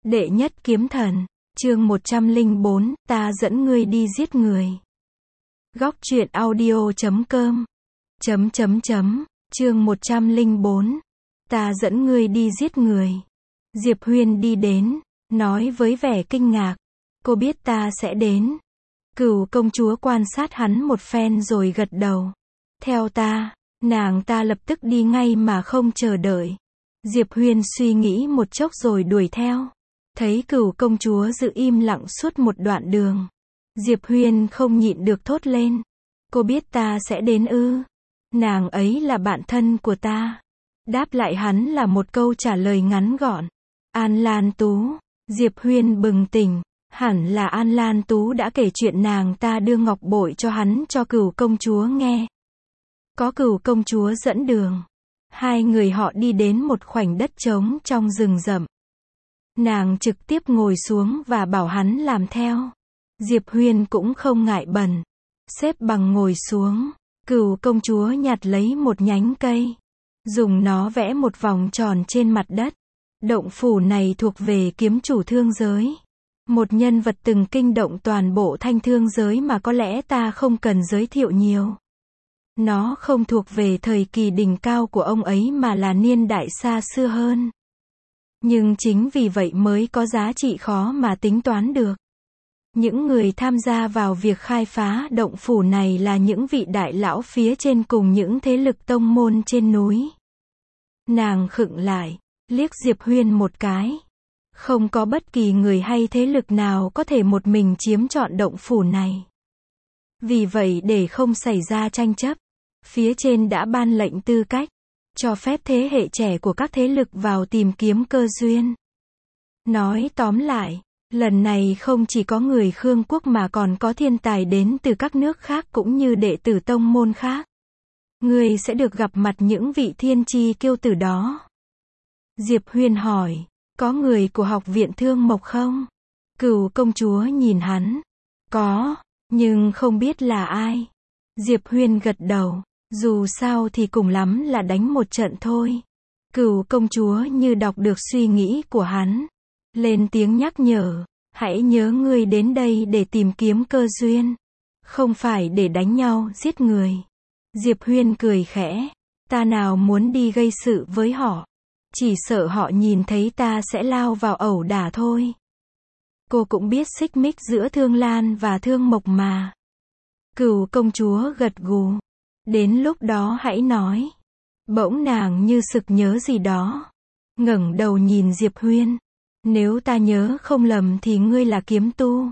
Đệ nhất kiếm thần, chương 104, ta dẫn ngươi đi giết người. Góc truyện audio.com chương 104, ta dẫn ngươi đi giết người. Diệp Huyên đi đến, nói với vẻ kinh ngạc, cô biết ta sẽ đến. Cửu công chúa quan sát hắn một phen rồi gật đầu. Theo ta, nàng ta lập tức đi ngay mà không chờ đợi. Diệp Huyên suy nghĩ một chốc rồi đuổi theo. Thấy cửu công chúa giữ im lặng suốt một đoạn đường. Diệp Huyên không nhịn được thốt lên. Cô biết ta sẽ đến ư? Nàng ấy là bạn thân của ta. Đáp lại hắn là một câu trả lời ngắn gọn. An Lan Tú. Diệp Huyên bừng tỉnh. Hẳn là An Lan Tú đã kể chuyện nàng ta đưa ngọc bội cho hắn cho cửu công chúa nghe. Có cửu công chúa dẫn đường. Hai người họ đi đến một khoảnh đất trống trong rừng rậm. Nàng trực tiếp ngồi xuống và bảo hắn làm theo. Diệp Huyên cũng không ngại bẩn. Xếp bằng ngồi xuống. Cửu công chúa nhặt lấy một nhánh cây. Dùng nó vẽ một vòng tròn trên mặt đất. Động phủ này thuộc về kiếm chủ thương giới. Một nhân vật từng kinh động toàn bộ thanh thương giới mà có lẽ ta không cần giới thiệu nhiều. Nó không thuộc về thời kỳ đỉnh cao của ông ấy mà là niên đại xa xưa hơn. Nhưng chính vì vậy mới có giá trị khó mà tính toán được. Những người tham gia vào việc khai phá động phủ này là những vị đại lão phía trên cùng những thế lực tông môn trên núi. Nàng khựng lại, liếc Diệp Huyên một cái. Không có bất kỳ người hay thế lực nào có thể một mình chiếm trọn động phủ này. Vì vậy để không xảy ra tranh chấp, phía trên đã ban lệnh tư cách, cho phép thế hệ trẻ của các thế lực vào tìm kiếm cơ duyên. Nói tóm lại, lần này không chỉ có người Khương quốc mà còn có thiên tài đến từ các nước khác cũng như đệ tử tông môn khác. Ngươi sẽ được gặp mặt những vị thiên chi kiêu tử đó. Diệp Huyên hỏi, có người của học viện Thương Mộc không? Cửu công chúa nhìn hắn. Có, nhưng không biết là ai. Diệp Huyên gật đầu. Dù sao thì cùng lắm là đánh một trận thôi. Cửu công chúa như đọc được suy nghĩ của hắn. Lên tiếng nhắc nhở. Hãy nhớ ngươi đến đây để tìm kiếm cơ duyên. Không phải để đánh nhau, giết người. Diệp Huyên cười khẽ. Ta nào muốn đi gây sự với họ. Chỉ sợ họ nhìn thấy ta sẽ lao vào ẩu đả thôi. Cô cũng biết xích mích giữa Thương Lan và Thương Mộc mà. Cửu công chúa gật gù. Đến lúc đó hãy nói. Bỗng nàng như sực nhớ gì đó. Ngẩng đầu nhìn Diệp Huyên. Nếu ta nhớ không lầm thì ngươi là kiếm tu.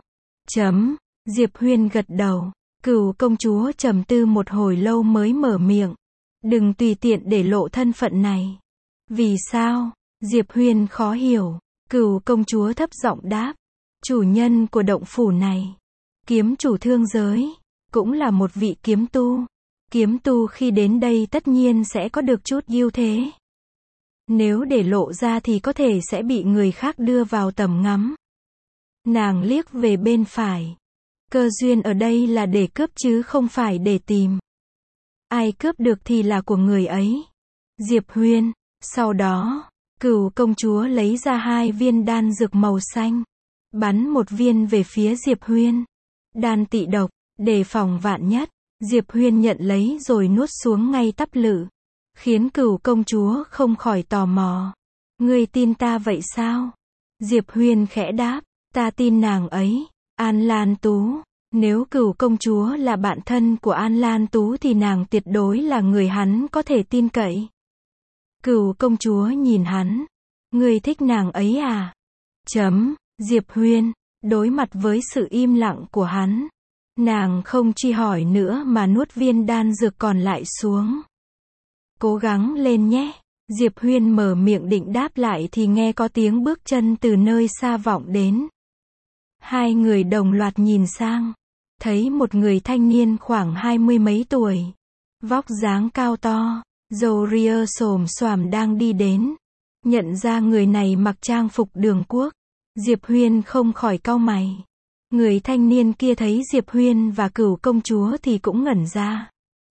Diệp Huyên gật đầu. Cửu công chúa trầm tư một hồi lâu mới mở miệng. Đừng tùy tiện để lộ thân phận này. Vì sao? Diệp Huyên khó hiểu. Cửu công chúa thấp giọng đáp. Chủ nhân của động phủ này. Kiếm chủ thương giới. Cũng là một vị kiếm tu. Kiếm tu khi đến đây tất nhiên sẽ có được chút ưu thế. Nếu để lộ ra thì có thể sẽ bị người khác đưa vào tầm ngắm. Nàng liếc về bên phải. Cơ duyên ở đây là để cướp chứ không phải để tìm. Ai cướp được thì là của người ấy. Diệp Huyên. Sau đó, cửu công chúa lấy ra 2 viên đan dược màu xanh. Bắn một viên về phía Diệp Huyên. Đan tị độc, đề phòng vạn nhất. Diệp Huyên nhận lấy rồi nuốt xuống ngay tắp lự. Khiến cửu công chúa không khỏi tò mò. Ngươi tin ta vậy sao? Diệp Huyên khẽ đáp. Ta tin nàng ấy. An Lan Tú. Nếu cửu công chúa là bạn thân của An Lan Tú thì nàng tuyệt đối là người hắn có thể tin cậy. Cửu công chúa nhìn hắn. Ngươi thích nàng ấy à? Diệp Huyên. Đối mặt với sự im lặng của hắn. Nàng không truy hỏi nữa mà nuốt viên đan dược còn lại xuống. Cố gắng lên nhé. Diệp Huyên mở miệng định đáp lại thì nghe có tiếng bước chân từ nơi xa vọng đến. Hai người đồng loạt nhìn sang. Thấy một người thanh niên khoảng 20 mấy tuổi. Vóc dáng cao to. Râu ria xồm xoàm đang đi đến. Nhận ra người này mặc trang phục đường quốc. Diệp Huyên không khỏi cau mày. Người thanh niên kia thấy Diệp Huyên và cửu công chúa thì cũng ngẩn ra.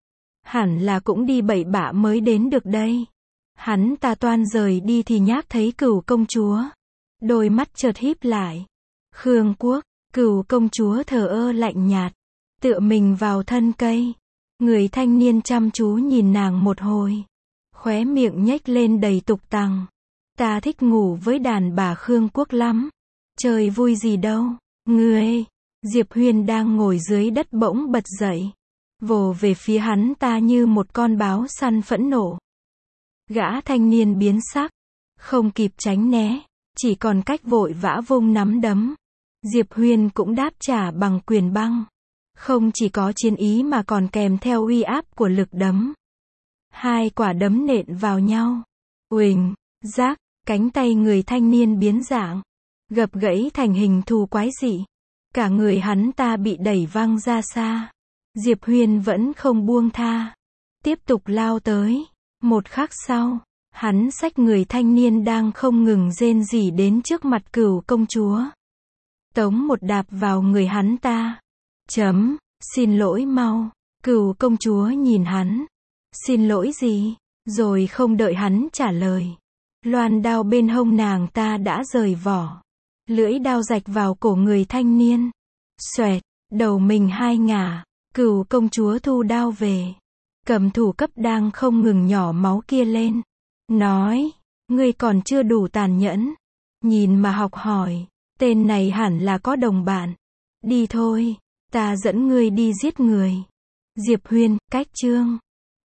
Hẳn là cũng đi bậy bạ mới đến được đây. Hắn ta toan rời đi thì nhác thấy cửu công chúa. Đôi mắt chợt híp lại. Khương Quốc, Cửu công chúa thờ ơ lạnh nhạt, tựa mình vào thân cây. Người thanh niên chăm chú nhìn nàng một hồi. Khóe miệng nhếch lên đầy tục tằng. Ta thích ngủ với đàn bà Khương Quốc lắm. Trời vui gì đâu. Ngươi. Diệp Huyền đang ngồi dưới đất bỗng bật dậy. Vồ về phía hắn ta như một con báo săn phẫn nộ. Gã thanh niên biến sắc. Không kịp tránh né. Chỉ còn cách vội vã vung nắm đấm. Diệp Huyền cũng đáp trả bằng quyền băng. Không chỉ có chiến ý mà còn kèm theo uy áp của lực đấm. Hai quả đấm nện vào nhau. Uỳnh, rác, cánh tay người thanh niên biến dạng. Gập gãy thành hình thù quái dị. Cả người hắn ta bị đẩy văng ra xa. Diệp Huyền vẫn không buông tha. Tiếp tục lao tới. Một khắc sau, hắn xách người thanh niên đang không ngừng rên rỉ đến trước mặt Cửu công chúa. Tống một đạp vào người hắn ta. Xin lỗi mau. Cửu công chúa nhìn hắn. Xin lỗi gì? Rồi không đợi hắn trả lời. Loan đao bên hông nàng ta đã rời vỏ. Lưỡi đao rạch vào cổ người thanh niên. Xoẹt, đầu mình hai ngả. Cửu công chúa thu đao về. Cầm thủ cấp đang không ngừng nhỏ máu kia lên. Nói, ngươi còn chưa đủ tàn nhẫn. Nhìn mà học hỏi. Tên này hẳn là có đồng bạn. Đi thôi, ta dẫn ngươi đi giết người. Diệp Huyền, cách chương.